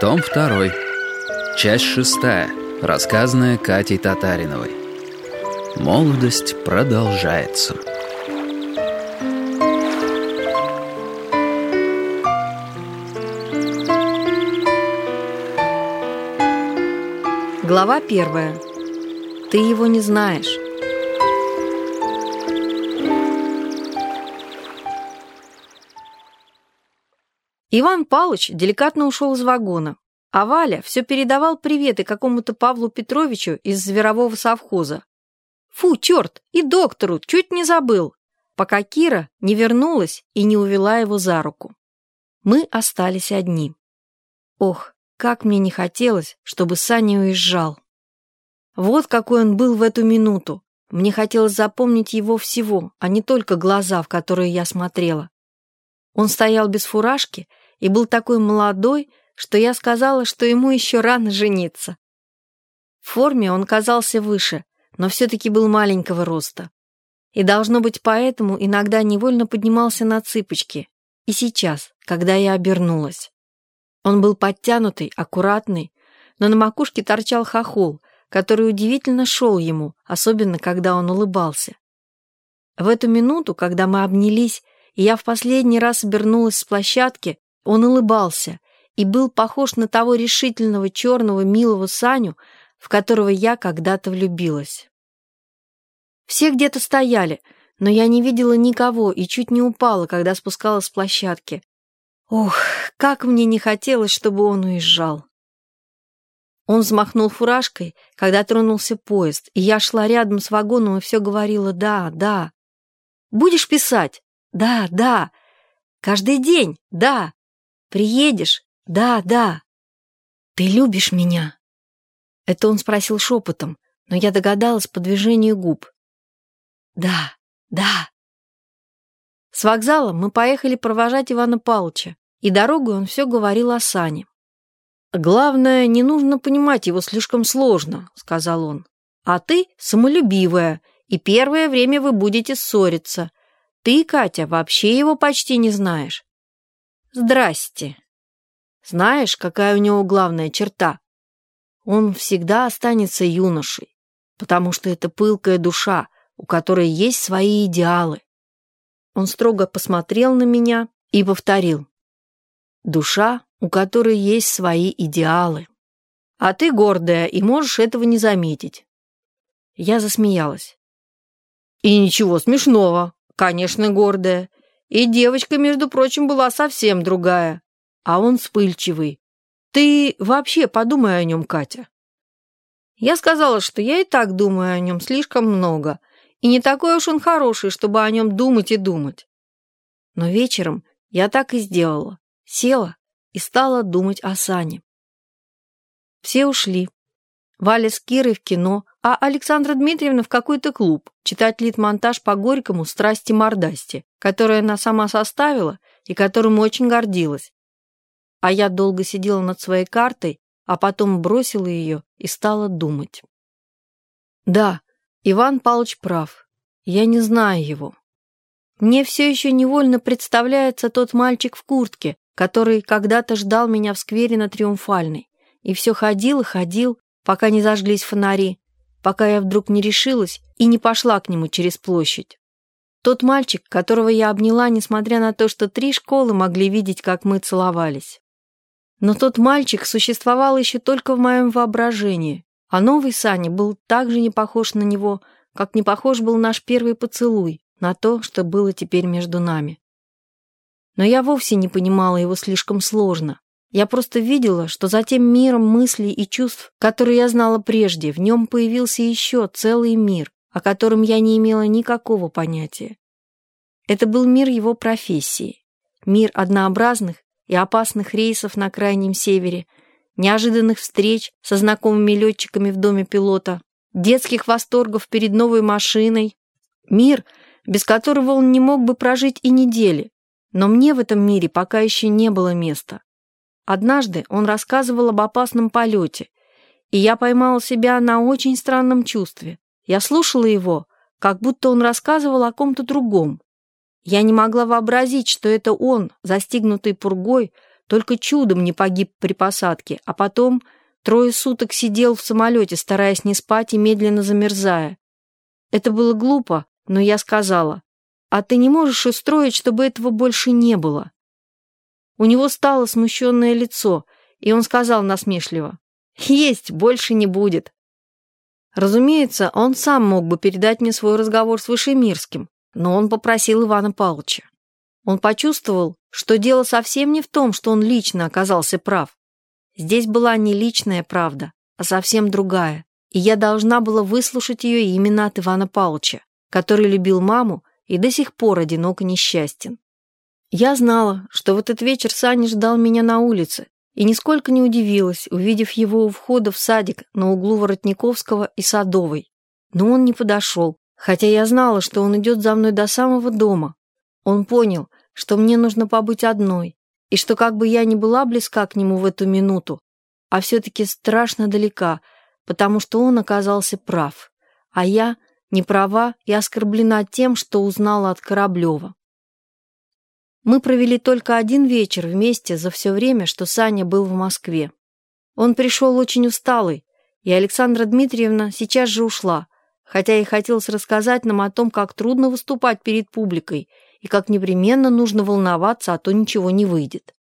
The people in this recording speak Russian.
Том 2. Часть 6. Рассказанная Катей Татариновой. Молодость продолжается. Глава 1. Ты его не знаешь. Иван Павлович деликатно ушел из вагона, а Валя все передавал приветы какому-то Павлу Петровичу из зверового совхоза. Фу, черт, и доктору, чуть не забыл, пока Кира не вернулась и не увела его за руку. Мы остались одни. Ох, как мне не хотелось, чтобы Саня уезжал. Вот какой он был в эту минуту. Мне хотелось запомнить его всего, а не только глаза, в которые я смотрела. Он стоял без фуражки и был такой молодой, что я сказала, что ему еще рано жениться. В форме он казался выше, но все-таки был маленького роста. И, должно быть, поэтому иногда невольно поднимался на цыпочки. И сейчас, когда я обернулась. Он был подтянутый, аккуратный, но на макушке торчал хохол, который удивительно шел ему, особенно когда он улыбался. В эту минуту, когда мы обнялись, и я в последний раз обернулась с площадки, он улыбался и был похож на того решительного черного милого Саню, в которого я когда-то влюбилась. Все где-то стояли, но я не видела никого и чуть не упала, когда спускалась с площадки. Ох, как мне не хотелось, чтобы он уезжал. Он взмахнул фуражкой, когда тронулся поезд, и я шла рядом с вагоном и все говорила «да, да». «Будешь писать?» «Да, да». «Каждый день?» «Да». «Приедешь?» «Да, да». «Ты любишь меня?» Это он спросил шепотом, но я догадалась по движению губ. «Да, да». С вокзала мы поехали провожать Ивана Павловича, и дорогой он все говорил о Сане. «Главное, не нужно понимать его слишком сложно», — сказал он. «А ты самолюбивая, и первое время вы будете ссориться. Ты, Катя, вообще его почти не знаешь». «Здрасте». Знаешь, какая у него главная черта? Он всегда останется юношей, потому что это пылкая душа, у которой есть свои идеалы. Он строго посмотрел на меня и повторил. Душа, у которой есть свои идеалы. А ты гордая и можешь этого не заметить. Я засмеялась. И ничего смешного, конечно, гордая. И девочка, между прочим, была совсем другая. А он вспыльчивый. Ты вообще подумай о нем, Катя. Я сказала, что я и так думаю о нем слишком много, и не такой уж он хороший, чтобы о нем думать и думать. Но вечером я так и сделала. Села и стала думать о Сане. Все ушли. Валя с Кирой в кино, а Александра Дмитриевна в какой-то клуб читать литмонтаж по Горькому «Страсти-мордасти», который она сама составила и которым очень гордилась. А я долго сидела над своей картой, а потом бросила ее и стала думать. Да, Иван Павлович прав. Я не знаю его. Мне все еще невольно представляется тот мальчик в куртке, который когда-то ждал меня в сквере на Триумфальной, и все ходил и ходил, пока не зажглись фонари, пока я вдруг не решилась и не пошла к нему через площадь. Тот мальчик, которого я обняла, несмотря на то, что 3 школы могли видеть, как мы целовались. Но тот мальчик существовал еще только в моем воображении, а новый Саня был так же не похож на него, как не похож был наш первый поцелуй на то, что было теперь между нами. Но я вовсе не понимала его слишком сложно. Я просто видела, что за тем миром мыслей и чувств, которые я знала прежде, в нем появился еще целый мир, о котором я не имела никакого понятия. Это был мир его профессии, мир однообразных и опасных рейсов на Крайнем Севере, неожиданных встреч со знакомыми летчиками в доме пилота, детских восторгов перед новой машиной. Мир, без которого он не мог бы прожить и недели. Но мне в этом мире пока еще не было места. Однажды он рассказывал об опасном полете, и я поймала себя на очень странном чувстве. Я слушала его, как будто он рассказывал о ком-то другом. Я не могла вообразить, что это он, застигнутый пургой, только чудом не погиб при посадке, а потом 3 суток сидел в самолете, стараясь не спать и медленно замерзая. Это было глупо, но я сказала: «А ты не можешь устроить, чтобы этого больше не было?» У него стало смущенное лицо, и он сказал насмешливо: «Есть, больше не будет». Разумеется, он сам мог бы передать мне свой разговор с Вышемирским, но он попросил Ивана Павловича. Он почувствовал, что дело совсем не в том, что он лично оказался прав. Здесь была не личная правда, а совсем другая, и я должна была выслушать ее именно от Ивана Павловича, который любил маму и до сих пор одинок и несчастен. Я знала, что в этот вечер Саня ждал меня на улице, и нисколько не удивилась, увидев его у входа в садик на углу Воротниковского и Садовой. Но он не подошел, хотя я знала, что он идет за мной до самого дома. Он понял, что мне нужно побыть одной, и что как бы я ни была близка к нему в эту минуту, а все-таки страшно далека, потому что он оказался прав, а я не права и оскорблена тем, что узнала от Кораблева. Мы провели только один вечер вместе за все время, что Саня был в Москве. Он пришел очень усталый, и Александра Дмитриевна сейчас же ушла, хотя и хотелось рассказать нам о том, как трудно выступать перед публикой и как непременно нужно волноваться, а то ничего не выйдет.